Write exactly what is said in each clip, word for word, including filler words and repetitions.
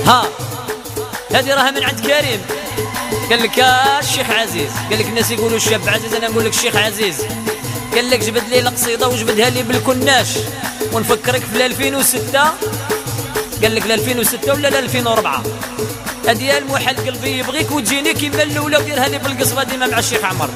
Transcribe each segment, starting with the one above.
ها هذه راها من عند كريم. قال لك الشيخ عزيز، قال لك الناس يقولوا الشاب عزيز، انا نقول لك الشيخ عزيز. قال لك جبد لي القصيده وجبدها لي بالكناش ونفكرك في ألفين وستة. قال لك ألفين وستة ولا ألفين وأربعة. هذه المحال قلبي يبغيك وتجيني كيما الاولى وديرها لي بالقصبه ديما مع الشيخ عمر.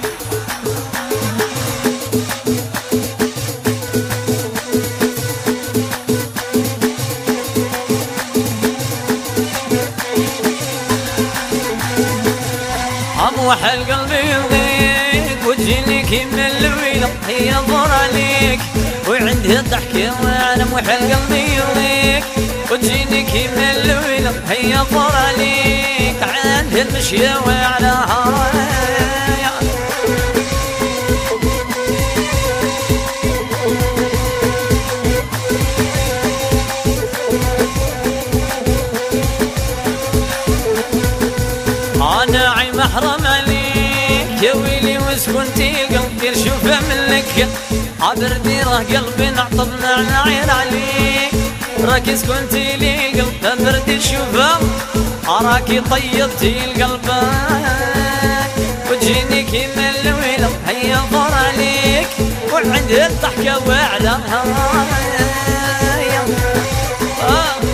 محال قلبي يبغيك وتجيني كيما اللويلة هي ضر عليك وعندها الضحكة وانا محال قلبي يبغيك وتجيني كيما اللويلة هي ضر عليك عندها المشية وعلى هرايا انا عي محرم عليك يا ويلي وسكنتي القلب دير شوفه منك عبردي راه قلبي نعطبنا نعير عليك راكي سكنتي لي القلب عبردي شوفه راكي طيبتي القلب وتجيني كيما اللويلة هيا ضر عليك وعندها الضحكة وعلى هوايا آه.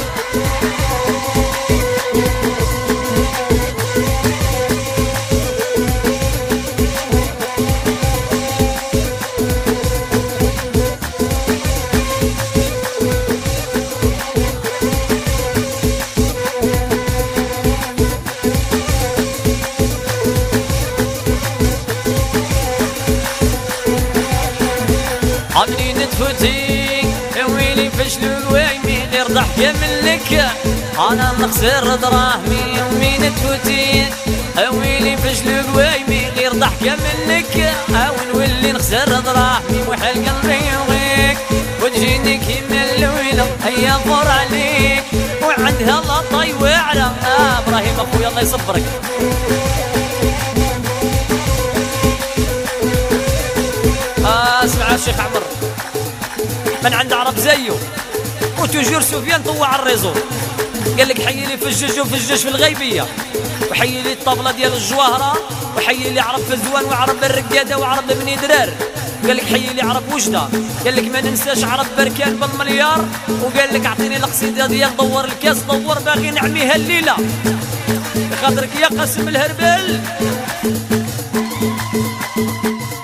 عمري نتفوتي يا ويلي فشلو ويمي غير ضحكة منك انا نخسر دراهمي يومي نتفوتي يا ويلي فشلو ويمي غير ضحكة منك او نولي نخسر دراهمي محال قلبي يبغيك وتجيني كيما اللويلة هيا ضر عليك وعندها لطي وعلى آه ابراهيم اخويا الله يصبرك. آه اسمع الشيخ عمر من عند عرب زيه وتجور سفيان طوع الريزو. قال لك حيي لي في الجج وفي الجج في الغيبيه وحيي لي الطبله ديال الجواهره وحيي لي عرب فزوان وعرب الرقاده وعرب بني درار. قال لك حيي لي عرب وجده. قال لك ما ننساش عرب بركان بالمليار وقال لك اعطيني القصيده ديال دور الكاس دور باغي نعميها الليله بخاطرك يا قاسم الهربل.